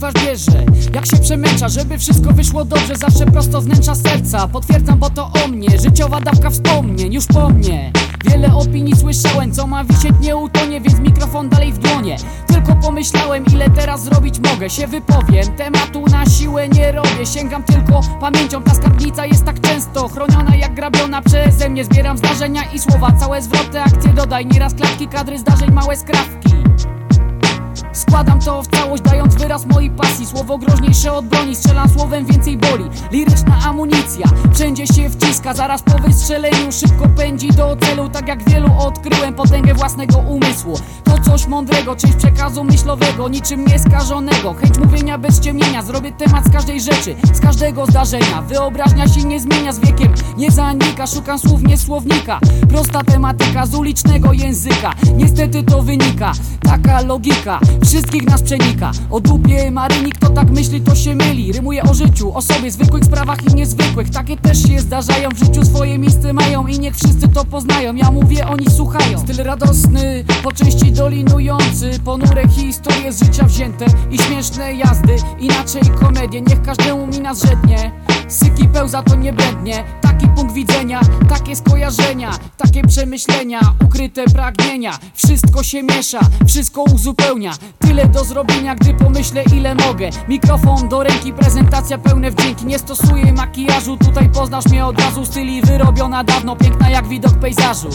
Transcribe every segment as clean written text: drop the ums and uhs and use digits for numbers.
twarz bierze, jak się przemęcza, żeby wszystko wyszło dobrze. Zawsze prosto z wnętrza serca, potwierdzam, bo to o mnie. Życiowa dawka wspomnień, już po mnie. Wiele opinii słyszałem, co ma wisieć nie utonie, więc mikrofon dalej w dłonie. Tylko pomyślałem, ile teraz zrobić mogę. Się wypowiem, tematu na siłę nie robię. Sięgam tylko pamięcią, ta skarbnica jest tak często chroniona jak grabiona przeze mnie. Zbieram zdarzenia i słowa, całe zwroty, akcje dodaj. Nieraz klatki, kadry zdarzeń, małe skrawki. Składam to w całość, dając wyraz mojej pasji. Słowo groźniejsze od broni, strzelam słowem, więcej boli. Liryczna amunicja, wszędzie się wciska. Zaraz po wystrzeleniu szybko pędzi do celu. Tak jak wielu odkryłem potęgę własnego umysłu. To coś mądrego, część przekazu myślowego, niczym nieskażonego. Chęć mówienia bez ciemnienia, zrobię temat z każdej rzeczy, z każdego zdarzenia. Wyobraźnia się nie zmienia z wiekiem, nie zanika. Szukam słów, nie słownika. Prosta tematyka z ulicznego języka. Niestety to wynika, taka logika wszystkich nas przenika. O dupie Maryni, kto tak myśli, to się myli. Rymuję o życiu, o sobie, zwykłych sprawach i niezwykłych. Takie też się zdarzają, w życiu swoje miejsce mają i niech wszyscy to poznają. Ja mówię, oni słuchają. Styl radosny, po części dolinujący, ponure historie z życia wzięte i śmieszne jazdy. Inaczej komedie, niech każdemu mina zrzednie. Syki pełza to nie błędnie. Taki punkt widzenia, takie skojarzenia, takie przemyślenia, ukryte pragnienia. Wszystko się miesza, wszystko uzupełnia. Tyle do zrobienia, gdy pomyślę, ile mogę. Mikrofon do ręki, prezentacja pełne wdzięki. Nie stosuję makijażu, tutaj poznasz mnie od razu. Styli wyrobiona dawno, piękna jak widok pejzażu.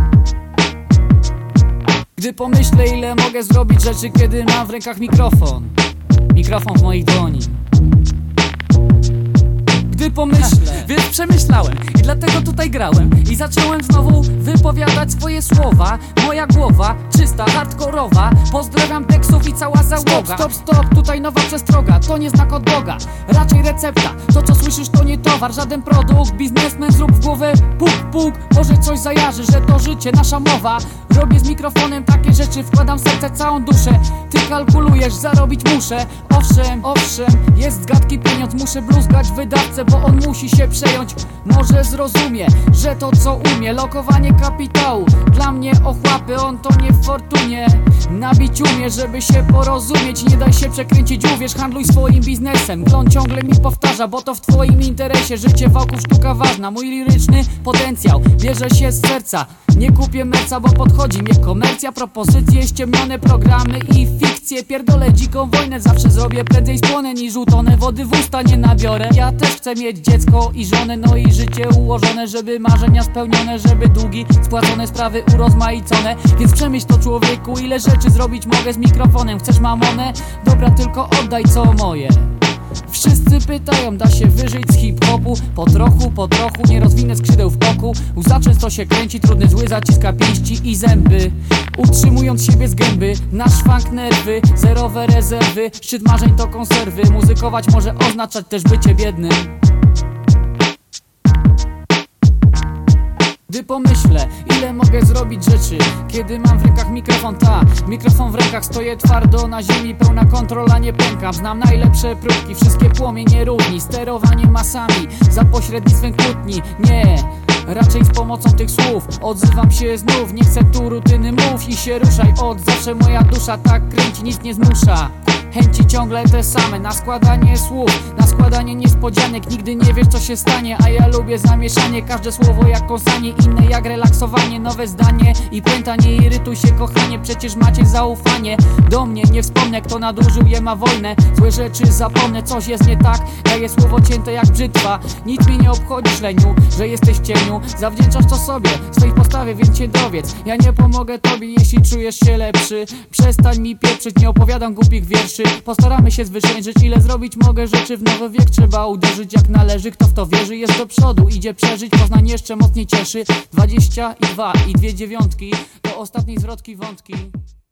Gdy pomyślę, ile mogę zrobić rzeczy, kiedy mam w rękach mikrofon. Mikrofon w moich dłoni. Gdy pomyślę, więc przemyślałem i dlatego tutaj grałem. I zacząłem znowu wypowiadać swoje słowa. Moja głowa czysta, hardkorowa. Pozdrawiam Deksów i cała załoga. Stop, tutaj nowa przestroga. To nie znak od Boga, raczej recepta. To co słyszysz to nie towar, żaden produkt. Biznesmen zrób w głowę puk, może coś zajarzy, że to życie, nasza mowa. Robię z mikrofonem takie rzeczy, wkładam w serce całą duszę. Ty kalkulujesz, zarobić muszę. Owszem, jest z gadki pieniądz. Muszę bluzgać wydawcę, bo on musi się przejąć. Może zrozumie, że to co umie. Lokowanie kapitału, dla mnie ochłapy. On to nie w fortunie. Nabić umie, żeby się porozumieć. Nie daj się przekręcić, uwierz, handluj swoim biznesem. Klon ciągle mi powtarza, bo to w twoim interesie. Życie wokół sztuka ważna, mój liryczny potencjał bierze się z serca. Nie kupię merca, bo podchodzi mnie komercja. Propozycje, ściemnione programy i fikcje. Pierdolę dziką wojnę, zawsze zrobię prędzej spłonę niż utonę. Wody w usta nie nabiorę. Ja też chcę mieć dziecko i żonę, no i życie ułożone, żeby marzenia spełnione, żeby długi spłacone, sprawy urozmaicone. Więc przemyśl to, człowieku, ile rzeczy zrobić mogę z mikrofonem. Chcesz mamonę? Dobra, tylko oddaj co moje. Wszyscy pytają, da się wyżyć z hip-hopu? Po trochu, nie rozwinę skrzydeł w boku. Łza często się kręci, trudny zły zaciska pięści i zęby, utrzymując siebie z gęby. Nasz funk nerwy, zerowe rezerwy. Szczyt marzeń to konserwy. Muzykować może oznaczać też bycie biednym. Gdy pomyślę, ile mogę zrobić rzeczy, kiedy mam w rękach mikrofon, mikrofon w rękach, stoję twardo na ziemi, pełna kontrola, nie pękam. Znam najlepsze próbki, wszystkie płomienie równi. Sterowanie masami, za pośrednictwem kłótni. Nie, raczej z pomocą tych słów odzywam się znów. Nie chcę tu rutyny, mów i się ruszaj. Od zawsze moja dusza tak kręci, nic nie zmusza. Chęci ciągle te same, na składanie słów, na składanie niespodzianek. Nigdy nie wiesz co się stanie, a ja lubię zamieszanie. Każde słowo jak kąsanie, inne jak relaksowanie. Nowe zdanie i puenta, nie irytuj się kochanie. Przecież macie zaufanie do mnie, nie wspomnę kto nadużył je ma wojnę. Złe rzeczy zapomnę, coś jest nie tak. Daję słowo cięte jak brzytwa. Nic mnie nie obchodzi źleniu, że jesteś w cieniu. Zawdzięczasz to sobie, swojej postawie, więc się dowiedz. Ja nie pomogę tobie, jeśli czujesz się lepszy. Przestań mi pieprzyć, nie opowiadam głupich wierszy. Postaramy się zwyciężyć, ile zrobić mogę rzeczy. W nowy wiek trzeba uderzyć jak należy. Kto w to wierzy jest do przodu, idzie przeżyć. Poznań jeszcze mocniej cieszy. 22 i 2 dziewiątki to ostatniej zwrotki wątki.